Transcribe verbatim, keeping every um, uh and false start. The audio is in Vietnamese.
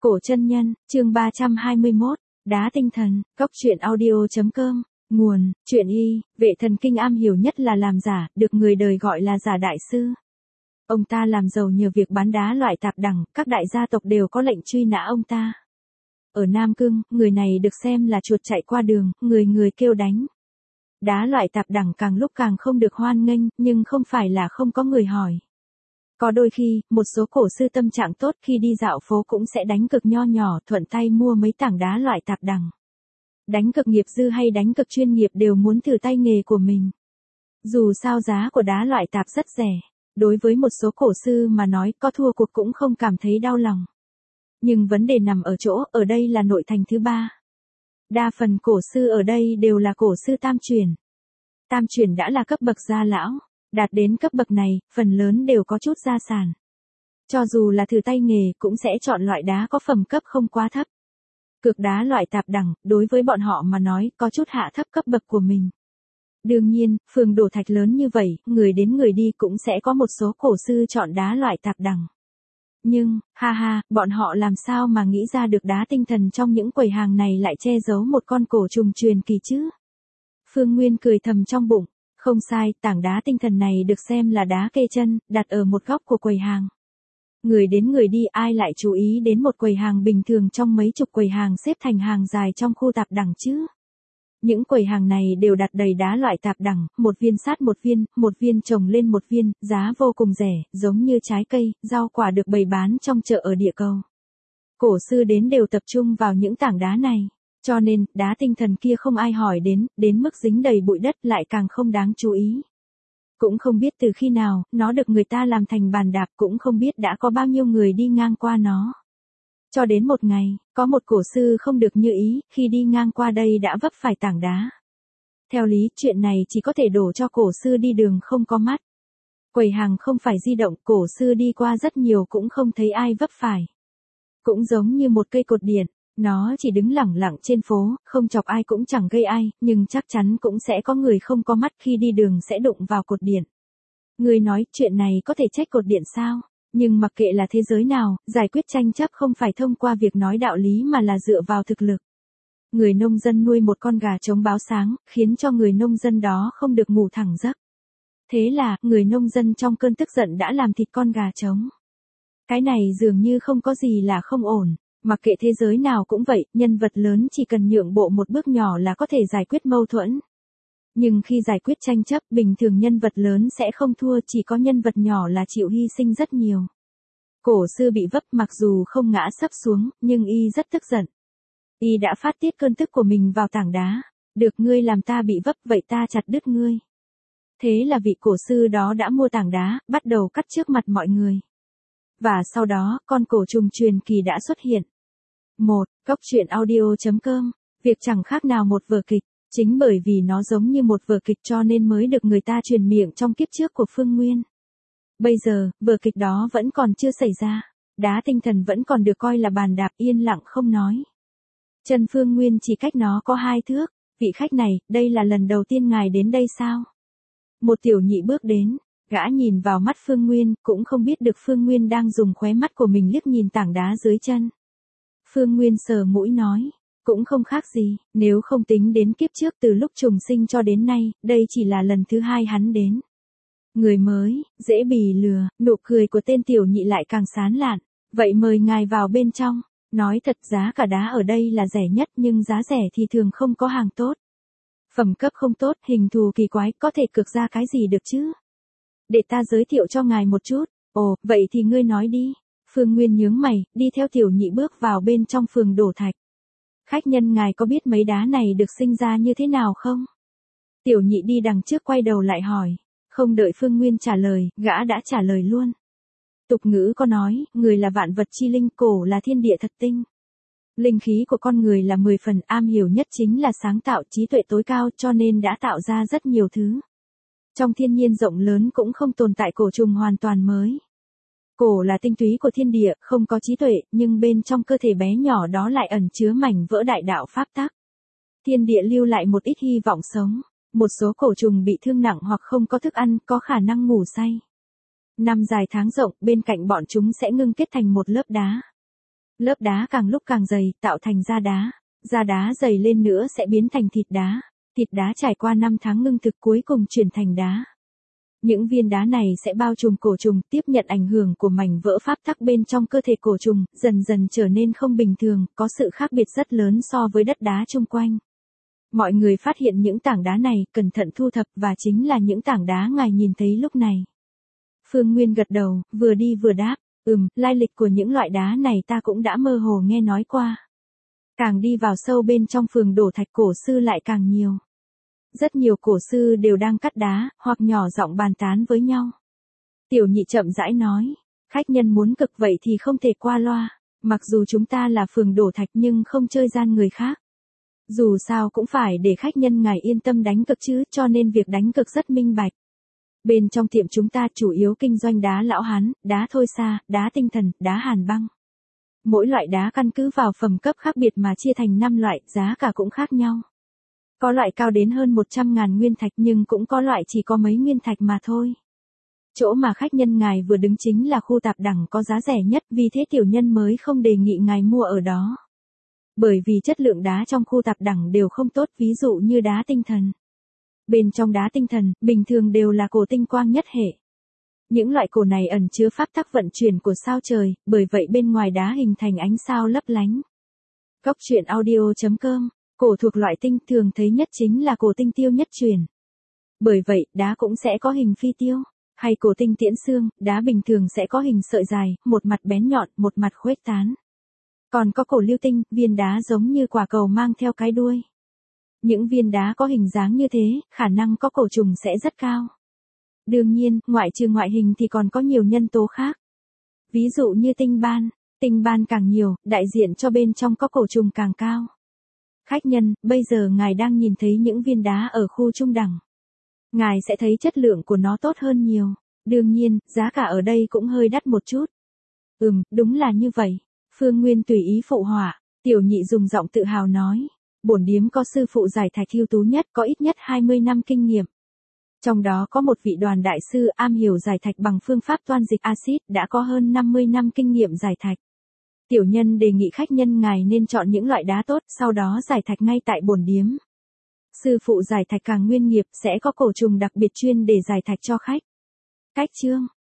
Cổ chân nhân, chương ba trăm hai mươi mốt, đá tinh thần, cóc truyện audio.com, nguồn, truyện y, vệ thần kinh am hiểu nhất là làm giả, được người đời gọi là giả đại sư. Ông ta làm giàu nhờ việc bán đá loại tạp đẳng, các đại gia tộc đều có lệnh truy nã ông ta. Ở Nam Cương, người này được xem là chuột chạy qua đường, người người kêu đánh. Đá loại tạp đẳng càng lúc càng không được hoan nghênh, nhưng không phải là không có người hỏi. Có đôi khi, một số cổ sư tâm trạng tốt khi đi dạo phố cũng sẽ đánh cực nho nhỏ, thuận tay mua mấy tảng đá loại tạp đẳng. Đánh cực nghiệp dư hay đánh cực chuyên nghiệp đều muốn thử tay nghề của mình. Dù sao giá của đá loại tạp rất rẻ, đối với một số cổ sư mà nói có thua cuộc cũng không cảm thấy đau lòng. Nhưng vấn đề nằm ở chỗ, ở đây là nội thành thứ ba. Đa phần cổ sư ở đây đều là cổ sư tam truyền. Tam truyền đã là cấp bậc gia lão. Đạt đến cấp bậc này, phần lớn đều có chút gia sản. Cho dù là thử tay nghề cũng sẽ chọn loại đá có phẩm cấp không quá thấp. Cược đá loại tạp đẳng, đối với bọn họ mà nói, có chút hạ thấp cấp bậc của mình. Đương nhiên, phường đổ thạch lớn như vậy, người đến người đi cũng sẽ có một số cổ sư chọn đá loại tạp đẳng. Nhưng, ha ha, bọn họ làm sao mà nghĩ ra được đá tinh thần trong những quầy hàng này lại che giấu một con cổ trùng truyền kỳ chứ? Phương Nguyên cười thầm trong bụng. Không sai, tảng đá tinh thần này được xem là đá kê chân, đặt ở một góc của quầy hàng. Người đến người đi ai lại chú ý đến một quầy hàng bình thường trong mấy chục quầy hàng xếp thành hàng dài trong khu tạp đẳng chứ? Những quầy hàng này đều đặt đầy đá loại tạp đẳng, một viên sát một viên, một viên chồng lên một viên, giá vô cùng rẻ, giống như trái cây, rau quả được bày bán trong chợ ở địa cầu. Cổ sư đến đều tập trung vào những tảng đá này. Cho nên, đá tinh thần kia không ai hỏi đến, đến mức dính đầy bụi đất lại càng không đáng chú ý. Cũng không biết từ khi nào, nó được người ta làm thành bàn đạp, cũng không biết đã có bao nhiêu người đi ngang qua nó. Cho đến một ngày, có một cổ sư không được như ý, khi đi ngang qua đây đã vấp phải tảng đá. Theo lý, chuyện này chỉ có thể đổ cho cổ sư đi đường không có mắt. Quầy hàng không phải di động, cổ sư đi qua rất nhiều cũng không thấy ai vấp phải. Cũng giống như một cây cột điện. Nó chỉ đứng lẳng lặng trên phố, không chọc ai cũng chẳng gây ai, nhưng chắc chắn cũng sẽ có người không có mắt khi đi đường sẽ đụng vào cột điện. Người nói chuyện này có thể trách cột điện sao? Nhưng mặc kệ là thế giới nào, giải quyết tranh chấp không phải thông qua việc nói đạo lý mà là dựa vào thực lực. Người nông dân nuôi một con gà trống báo sáng, khiến cho người nông dân đó không được ngủ thẳng giấc. Thế là, người nông dân trong cơn tức giận đã làm thịt con gà trống. Cái này dường như không có gì là không ổn. Mặc kệ thế giới nào cũng vậy, nhân vật lớn chỉ cần nhượng bộ một bước nhỏ là có thể giải quyết mâu thuẫn. Nhưng khi giải quyết tranh chấp, bình thường nhân vật lớn sẽ không thua, chỉ có nhân vật nhỏ là chịu hy sinh rất nhiều. Cổ sư bị vấp mặc dù không ngã sấp xuống, nhưng y rất tức giận. Y đã phát tiết cơn tức của mình vào tảng đá. Được ngươi làm ta bị vấp vậy ta chặt đứt ngươi. Thế là vị cổ sư đó đã mua tảng đá, bắt đầu cắt trước mặt mọi người. Và sau đó, con cổ trùng truyền kỳ đã xuất hiện. một. Cóc truyện audio.com, việc chẳng khác nào một vở kịch, chính bởi vì nó giống như một vở kịch cho nên mới được người ta truyền miệng trong kiếp trước của Phương Nguyên. Bây giờ, vở kịch đó vẫn còn chưa xảy ra, đá tinh thần vẫn còn được coi là bàn đạp yên lặng không nói. Chân Phương Nguyên chỉ cách nó có hai thước, vị khách này, đây là lần đầu tiên ngài đến đây sao? Một tiểu nhị bước đến, gã nhìn vào mắt Phương Nguyên, cũng không biết được Phương Nguyên đang dùng khóe mắt của mình liếc nhìn tảng đá dưới chân. Phương Nguyên sờ mũi nói, cũng không khác gì, nếu không tính đến kiếp trước từ lúc trùng sinh cho đến nay, đây chỉ là lần thứ hai hắn đến. Người mới, dễ bì lừa, nụ cười của tên tiểu nhị lại càng sán lạn, vậy mời ngài vào bên trong, nói thật giá cả đá ở đây là rẻ nhất nhưng giá rẻ thì thường không có hàng tốt. Phẩm cấp không tốt, hình thù kỳ quái, có thể cược ra cái gì được chứ? Để ta giới thiệu cho ngài một chút, ồ, vậy thì ngươi nói đi. Phương Nguyên nhướng mày, đi theo tiểu nhị bước vào bên trong phường đổ thạch. Khách nhân ngài có biết mấy đá này được sinh ra như thế nào không? Tiểu nhị đi đằng trước quay đầu lại hỏi. Không đợi Phương Nguyên trả lời, gã đã trả lời luôn. Tục ngữ có nói, người là vạn vật chi linh, cổ là thiên địa thật tinh. Linh khí của con người là mười phần, am hiểu nhất chính là sáng tạo, trí tuệ tối cao cho nên đã tạo ra rất nhiều thứ. Trong thiên nhiên rộng lớn cũng không tồn tại cổ trùng hoàn toàn mới. Cổ là tinh túy của thiên địa, không có trí tuệ, nhưng bên trong cơ thể bé nhỏ đó lại ẩn chứa mảnh vỡ đại đạo pháp tắc. Thiên địa lưu lại một ít hy vọng sống. Một số cổ trùng bị thương nặng hoặc không có thức ăn, có khả năng ngủ say. Năm dài tháng rộng, bên cạnh bọn chúng sẽ ngưng kết thành một lớp đá. Lớp đá càng lúc càng dày, tạo thành da đá. Da đá dày lên nữa sẽ biến thành thịt đá. Thịt đá trải qua năm tháng ngưng thực cuối cùng chuyển thành đá. Những viên đá này sẽ bao trùm cổ trùng, tiếp nhận ảnh hưởng của mảnh vỡ pháp tắc bên trong cơ thể cổ trùng, dần dần trở nên không bình thường, có sự khác biệt rất lớn so với đất đá chung quanh. Mọi người phát hiện những tảng đá này, cẩn thận thu thập và chính là những tảng đá ngài nhìn thấy lúc này. Phương Nguyên gật đầu, vừa đi vừa đáp, ừm, lai lịch của những loại đá này ta cũng đã mơ hồ nghe nói qua. Càng đi vào sâu bên trong phường đổ thạch cổ sư lại càng nhiều. Rất nhiều cổ sư đều đang cắt đá, hoặc nhỏ giọng bàn tán với nhau. Tiểu Nhị chậm rãi nói, khách nhân muốn cực vậy thì không thể qua loa, mặc dù chúng ta là phường đổ thạch nhưng không chơi gian người khác. Dù sao cũng phải để khách nhân ngài yên tâm đánh cực chứ, cho nên việc đánh cực rất minh bạch. Bên trong tiệm chúng ta chủ yếu kinh doanh đá lão hán, đá thôi xa, đá tinh thần, đá hàn băng. Mỗi loại đá căn cứ vào phẩm cấp khác biệt mà chia thành năm loại, giá cả cũng khác nhau. Có loại cao đến hơn một trăm ngàn nguyên thạch nhưng cũng có loại chỉ có mấy nguyên thạch mà thôi. Chỗ mà khách nhân ngài vừa đứng chính là khu tạp đẳng có giá rẻ nhất, vì thế tiểu nhân mới không đề nghị ngài mua ở đó. Bởi vì chất lượng đá trong khu tạp đẳng đều không tốt, ví dụ như đá tinh thần. Bên trong đá tinh thần, bình thường đều là cổ tinh quang nhất hệ. Những loại cổ này ẩn chứa pháp tắc vận chuyển của sao trời, bởi vậy bên ngoài đá hình thành ánh sao lấp lánh. Cốc truyện audio chấm com. Cổ thuộc loại tinh thường thấy nhất chính là cổ tinh tiêu nhất truyền. Bởi vậy, đá cũng sẽ có hình phi tiêu, hay cổ tinh tiễn xương, đá bình thường sẽ có hình sợi dài, một mặt bén nhọn, một mặt khuếch tán. Còn có cổ lưu tinh, viên đá giống như quả cầu mang theo cái đuôi. Những viên đá có hình dáng như thế, khả năng có cổ trùng sẽ rất cao. Đương nhiên, ngoại trừ ngoại hình thì còn có nhiều nhân tố khác. Ví dụ như tinh ban, tinh ban càng nhiều, đại diện cho bên trong có cổ trùng càng cao. Khách nhân, bây giờ ngài đang nhìn thấy những viên đá ở khu trung đẳng. Ngài sẽ thấy chất lượng của nó tốt hơn nhiều. Đương nhiên, giá cả ở đây cũng hơi đắt một chút. Ừm, đúng là như vậy. Phương Nguyên tùy ý phụ họa. Tiểu Nhị dùng giọng tự hào nói. Bổn điếm có sư phụ giải thạch ưu tú nhất, có ít nhất hai mươi năm kinh nghiệm. Trong đó có một vị đoàn đại sư am hiểu giải thạch bằng phương pháp toan dịch axit, đã có hơn năm mươi năm kinh nghiệm giải thạch. Tiểu nhân đề nghị khách nhân ngài nên chọn những loại đá tốt, sau đó giải thạch ngay tại bổn điếm. Sư phụ giải thạch càng nguyên nghiệp sẽ có cổ trùng đặc biệt chuyên để giải thạch cho khách. Cách chương